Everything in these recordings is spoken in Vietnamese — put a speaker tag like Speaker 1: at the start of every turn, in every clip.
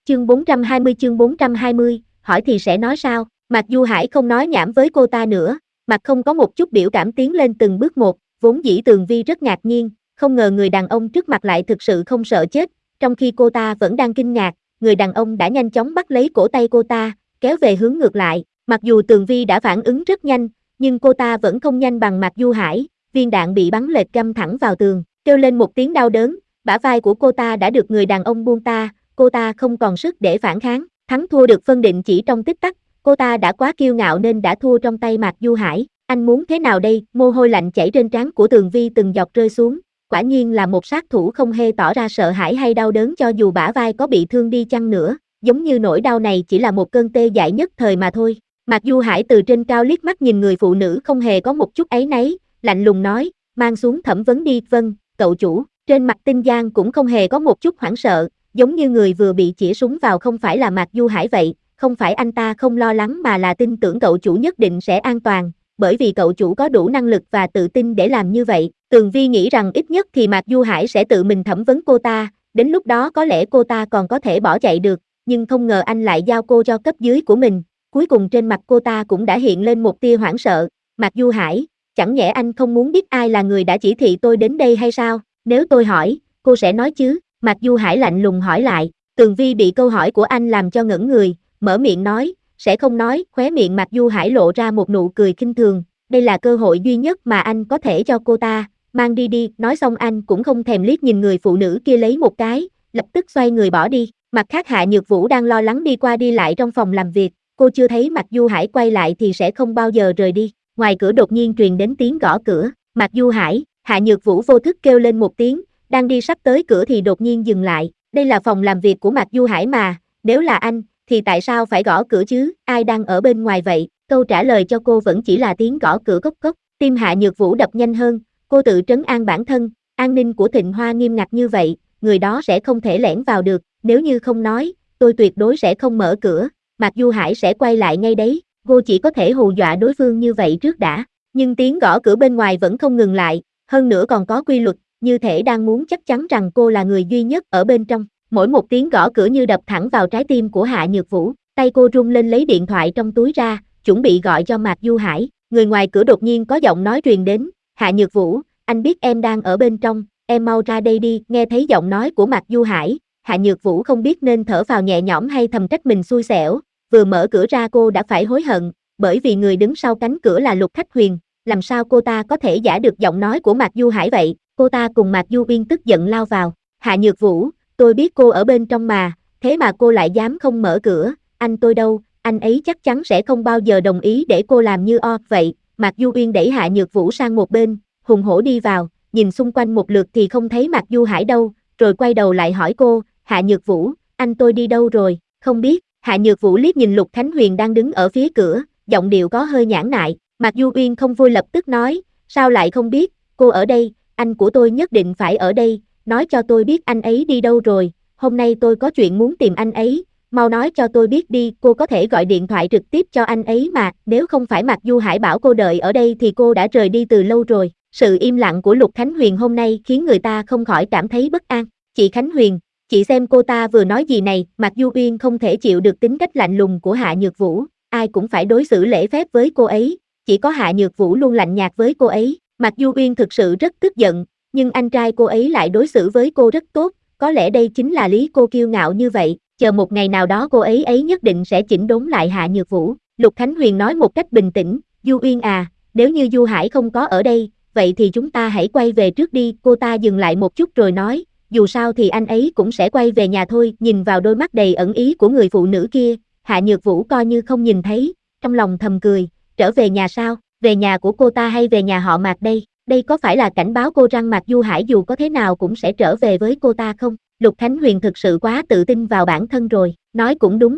Speaker 1: Chương 420, hỏi thì sẽ nói sao? Mạc Du Hải không nói nhảm với cô ta nữa, mặt không có một chút biểu cảm tiến lên từng bước một, vốn dĩ Tường Vi rất ngạc nhiên, không ngờ người đàn ông trước mặt lại thực sự không sợ chết, trong khi cô ta vẫn đang kinh ngạc, người đàn ông đã nhanh chóng bắt lấy cổ tay cô ta, kéo về hướng ngược lại, mặc dù Tường Vi đã phản ứng rất nhanh, nhưng cô ta vẫn không nhanh bằng Mạc Du Hải, viên đạn bị bắn lệch găm thẳng vào tường, kêu lên một tiếng đau đớn, bả vai của cô ta đã được người đàn ông buông ta, cô ta không còn sức để phản kháng, thắng thua được phân định chỉ trong tích tắc, cô ta đã quá kiêu ngạo nên đã thua trong tay Mạc Du Hải, anh muốn thế nào đây? Mồ hôi lạnh chảy trên trán của Tường Vi từng giọt rơi xuống, quả nhiên là một sát thủ không hề tỏ ra sợ hãi hay đau đớn cho dù bả vai có bị thương đi chăng nữa, giống như nỗi đau này chỉ là một cơn tê dại nhất thời mà thôi. Mạc Du Hải từ trên cao liếc mắt nhìn người phụ nữ không hề có một chút áy náy, lạnh lùng nói, mang xuống thẩm vấn đi, vâng, cậu chủ, trên mặt Tinh Giang cũng không hề có một chút hoảng sợ, giống như người vừa bị chĩa súng vào không phải là Mạc Du Hải vậy, không phải anh ta không lo lắng mà là tin tưởng cậu chủ nhất định sẽ an toàn, bởi vì cậu chủ có đủ năng lực và tự tin để làm như vậy. Tường Vi nghĩ rằng ít nhất thì Mạc Du Hải sẽ tự mình thẩm vấn cô ta, đến lúc đó có lẽ cô ta còn có thể bỏ chạy được, nhưng không ngờ anh lại giao cô cho cấp dưới của mình. Cuối cùng trên mặt cô ta cũng đã hiện lên một tia hoảng sợ, Mạc Du Hải, chẳng nhẽ anh không muốn biết ai là người đã chỉ thị tôi đến đây hay sao? Nếu tôi hỏi, cô sẽ nói chứ? Mạc Du Hải lạnh lùng hỏi lại, Tường Vi bị câu hỏi của anh làm cho ngẩn người, mở miệng nói, sẽ không nói, khóe miệng Mạc Du Hải lộ ra một nụ cười khinh thường, đây là cơ hội duy nhất mà anh có thể cho cô ta, mang đi đi, nói xong anh cũng không thèm liếc nhìn người phụ nữ kia lấy một cái, lập tức xoay người bỏ đi, mặt khác Hạ Nhược Vũ đang lo lắng đi qua đi lại trong phòng làm việc, cô chưa thấy Mạc Du Hải quay lại thì sẽ không bao giờ rời đi, ngoài cửa đột nhiên truyền đến tiếng gõ cửa, Mạc Du Hải, Hạ Nhược Vũ vô thức kêu lên một tiếng, đang đi sắp tới cửa thì đột nhiên dừng lại, đây là phòng làm việc của Mạc Du Hải mà, nếu là anh, thì tại sao phải gõ cửa chứ, ai đang ở bên ngoài vậy, câu trả lời cho cô vẫn chỉ là tiếng gõ cửa cốc cốc, tim Hạ Nhược Vũ đập nhanh hơn, cô tự trấn an bản thân, an ninh của Thịnh Hoa nghiêm ngặt như vậy, người đó sẽ không thể lẻn vào được, nếu như không nói, tôi tuyệt đối sẽ không mở cửa, Mạc Du Hải sẽ quay lại ngay đấy, cô chỉ có thể hù dọa đối phương như vậy trước đã, nhưng tiếng gõ cửa bên ngoài vẫn không ngừng lại, hơn nữa còn có quy luật, như thể đang muốn chắc chắn rằng cô là người duy nhất ở bên trong, mỗi một tiếng gõ cửa như đập thẳng vào trái tim của Hạ Nhược Vũ, tay cô run lên lấy điện thoại trong túi ra, chuẩn bị gọi cho Mạc Du Hải, người ngoài cửa đột nhiên có giọng nói truyền đến, Hạ Nhược Vũ, anh biết em đang ở bên trong, em mau ra đây đi, nghe thấy giọng nói của Mạc Du Hải, Hạ Nhược Vũ không biết nên thở phào nhẹ nhõm hay thầm trách mình xui xẻo, vừa mở cửa ra cô đã phải hối hận, bởi vì người đứng sau cánh cửa là Lục Khách Huyền, làm sao cô ta có thể giả được giọng nói của Mạc Du Hải vậy, cô ta cùng Mạc Du Uyên tức giận lao vào, Hạ Nhược Vũ, tôi biết cô ở bên trong mà, thế mà cô lại dám không mở cửa, anh tôi đâu, anh ấy chắc chắn sẽ không bao giờ đồng ý để cô làm như vậy, Mạc Du Uyên đẩy Hạ Nhược Vũ sang một bên, hùng hổ đi vào, nhìn xung quanh một lượt thì không thấy Mạc Du Hải đâu, rồi quay đầu lại hỏi cô, Hạ Nhược Vũ, anh tôi đi đâu rồi, không biết, Hạ Nhược Vũ liếc nhìn Lục Khánh Huyền đang đứng ở phía cửa, giọng điệu có hơi nhãn nại, Mạc Du Uyên không vui lập tức nói, sao lại không biết, cô ở đây, anh của tôi nhất định phải ở đây, nói cho tôi biết anh ấy đi đâu rồi, hôm nay tôi có chuyện muốn tìm anh ấy, mau nói cho tôi biết đi, cô có thể gọi điện thoại trực tiếp cho anh ấy mà, nếu không phải Mạc Du Hải bảo cô đợi ở đây thì cô đã rời đi từ lâu rồi, sự im lặng của Lục Khánh Huyền hôm nay khiến người ta không khỏi cảm thấy bất an, chị Khánh Huyền, chị xem cô ta vừa nói gì này, Mạc Du Uyên không thể chịu được tính cách lạnh lùng của Hạ Nhược Vũ, ai cũng phải đối xử lễ phép với cô ấy, chỉ có Hạ Nhược Vũ luôn lạnh nhạt với cô ấy, Mạc Du Uyên thực sự rất tức giận, nhưng anh trai cô ấy lại đối xử với cô rất tốt, có lẽ đây chính là lý cô kiêu ngạo như vậy, chờ một ngày nào đó cô ấy nhất định sẽ chỉnh đốn lại Hạ Nhược Vũ, Lục Khánh Huyền nói một cách bình tĩnh, Du Uyên à, nếu như Du Hải không có ở đây, vậy thì chúng ta hãy quay về trước đi, cô ta dừng lại một chút rồi nói, dù sao thì anh ấy cũng sẽ quay về nhà thôi, nhìn vào đôi mắt đầy ẩn ý của người phụ nữ kia, Hạ Nhược Vũ coi như không nhìn thấy, trong lòng thầm cười, trở về nhà sao, về nhà của cô ta hay về nhà họ Mạc đây, đây có phải là cảnh báo cô rằng Mạc Du Hải dù có thế nào cũng sẽ trở về với cô ta không, Lục Khánh Huyền thực sự quá tự tin vào bản thân rồi, nói cũng đúng.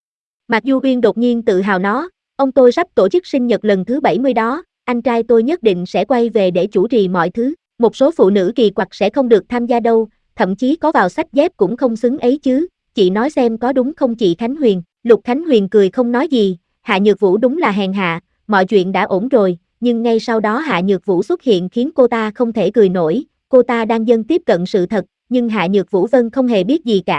Speaker 1: Mạc Du Uyên đột nhiên tự hào nói, ông tôi sắp tổ chức sinh nhật lần thứ 70 đó, anh trai tôi nhất định sẽ quay về để chủ trì mọi thứ, một số phụ nữ kỳ quặc sẽ không được tham gia đâu, thậm chí có vào sách dép cũng không xứng ấy chứ, chị nói xem có đúng không chị Khánh Huyền, Lục Khánh Huyền cười không nói gì, Hạ Nhược Vũ đúng là hèn hạ, mọi chuyện đã ổn rồi, nhưng ngay sau đó Hạ Nhược Vũ xuất hiện khiến cô ta không thể cười nổi, cô ta đang dần tiếp cận sự thật, nhưng Hạ Nhược Vũ Vân không hề biết gì cả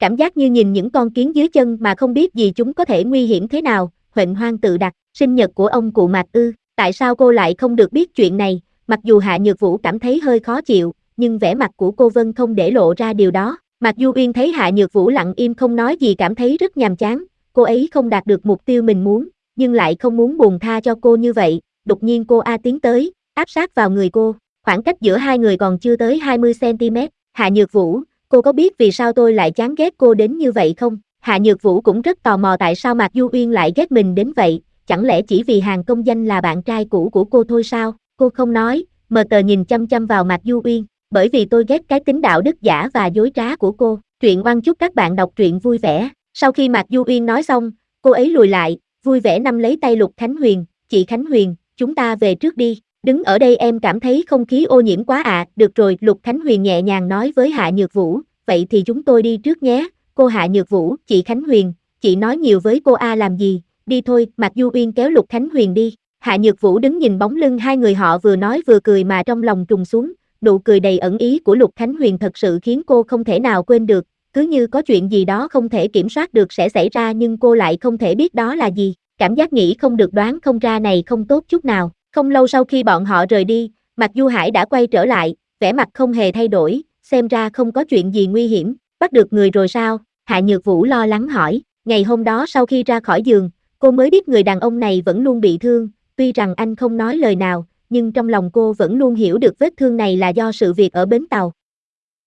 Speaker 1: cảm giác như nhìn những con kiến dưới chân mà không biết gì chúng có thể nguy hiểm thế nào. Huệnh Hoang tự đặt, sinh nhật của ông cụ Mạc ư, tại sao cô lại không được biết chuyện này? Mặc dù Hạ Nhược Vũ cảm thấy hơi khó chịu, nhưng vẻ mặt của cô Vân không để lộ ra điều đó. Mạc Du Uyên thấy Hạ Nhược Vũ lặng im không nói gì cảm thấy rất nhàm chán, cô ấy không đạt được mục tiêu mình muốn, nhưng lại không muốn buông tha cho cô như vậy. Đột nhiên cô tiến tới, áp sát vào người cô, khoảng cách giữa hai người còn chưa tới 20 cm. Hạ Nhược Vũ, cô có biết vì sao tôi lại chán ghét cô đến như vậy không? Hạ Nhược Vũ cũng rất tò mò tại sao Mạc Du Uyên lại ghét mình đến vậy, chẳng lẽ chỉ vì Hàn Công Danh là bạn trai cũ của cô thôi sao? Cô không nói, mờ tờ nhìn chăm chăm vào Mạc Du Uyên, bởi vì tôi ghét cái tính đạo đức giả và dối trá của cô. Truyện oan chúc các bạn đọc truyện vui vẻ. Sau khi Mạc Du Uyên nói xong, cô ấy lùi lại, vui vẻ nắm lấy tay Lục Khánh Huyền, chị Khánh Huyền, chúng ta về trước đi, đứng ở đây em cảm thấy không khí ô nhiễm quá ạ. Được rồi, Lục Khánh Huyền nhẹ nhàng nói với Hạ Nhược Vũ, vậy thì chúng tôi đi trước nhé. Cô Hạ Nhược Vũ, chị Khánh Huyền, chị nói nhiều với cô làm gì, đi thôi. Mạc Du Uyên kéo Lục Khánh Huyền đi. Hạ Nhược Vũ đứng nhìn bóng lưng hai người họ vừa nói vừa cười mà trong lòng trùng xuống, nụ cười đầy ẩn ý của Lục Khánh Huyền thật sự khiến cô không thể nào quên được, cứ như có chuyện gì đó không thể kiểm soát được sẽ xảy ra nhưng cô lại không thể biết đó là gì, cảm giác nghĩ không được đoán không ra này không tốt chút nào. Không lâu sau khi bọn họ rời đi, Mạc Du Hải đã quay trở lại, vẻ mặt không hề thay đổi, xem ra không có chuyện gì nguy hiểm, bắt được người rồi sao? Hạ Nhược Vũ lo lắng hỏi, ngày hôm đó sau khi ra khỏi giường, cô mới biết người đàn ông này vẫn luôn bị thương, tuy rằng anh không nói lời nào, nhưng trong lòng cô vẫn luôn hiểu được vết thương này là do sự việc ở bến tàu.